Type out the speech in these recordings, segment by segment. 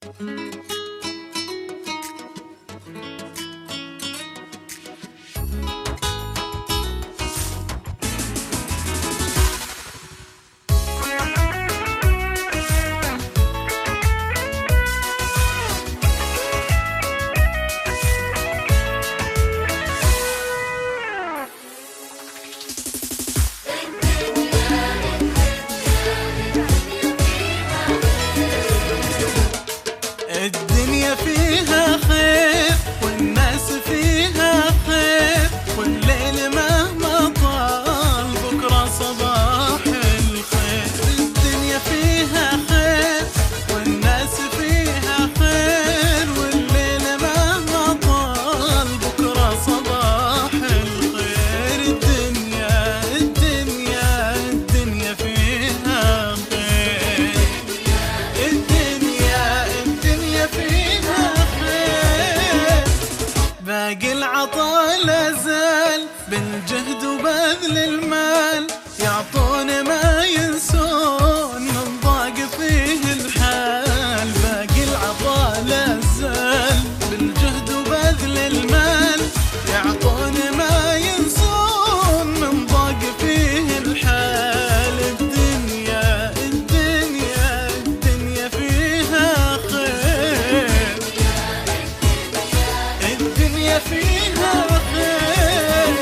الدنيا فيها خير والناس فيها خير، والليل مهما طال بكرة صباح الخير. الدنيا فيها خير والناس فيها خير، والليل مهما طال بكرة صباح الخير. الدنيا الدنيا الدنيا فيها خير، الدنيا فيها خير. باقي العطا لا زال بالجهد وبذل المال، يعطون ما ينسون من ضاق فيه الحال. باقي العطا لا زال بالجهد وبذل المال، يعطون ما ينسون من ضاق فيه الحال. الدنيا الدنيا الدنيا فيها خير، الدنيا فيها خير.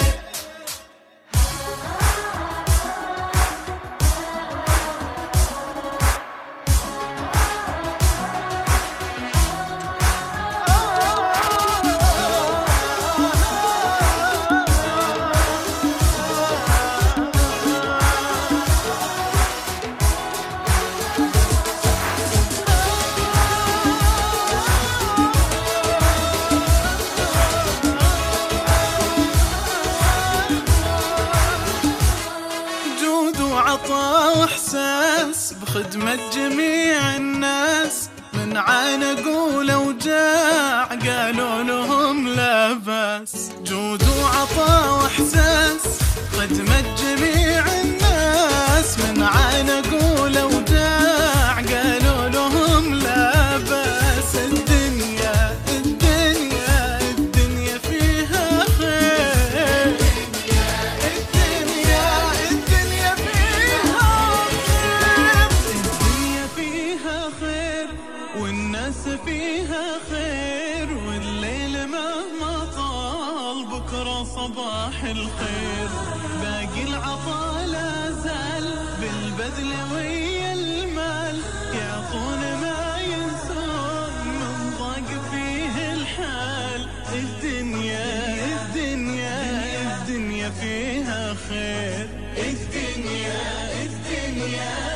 عطا واحساس بخدمة جميع الناس، من عانقوا لوجاع قالوا لهم لا باس. جود وعطا واحساس خدمة جميع الناس، من عانقوا لوجاع قالوا لهم لا باس. الدنيا الدنيا الدنيا فيها خير، الدنيا الدنيا فيها خير، والناس فيها خير، والليل مهما طال بكرة صباح الخير. باقي العطا لا زال بالبذل ويا المال، يعطون ما ينسون من ضاق فيه الحال. الدنيا الدنيا الدنيا فيها خير، الدنيا الدنيا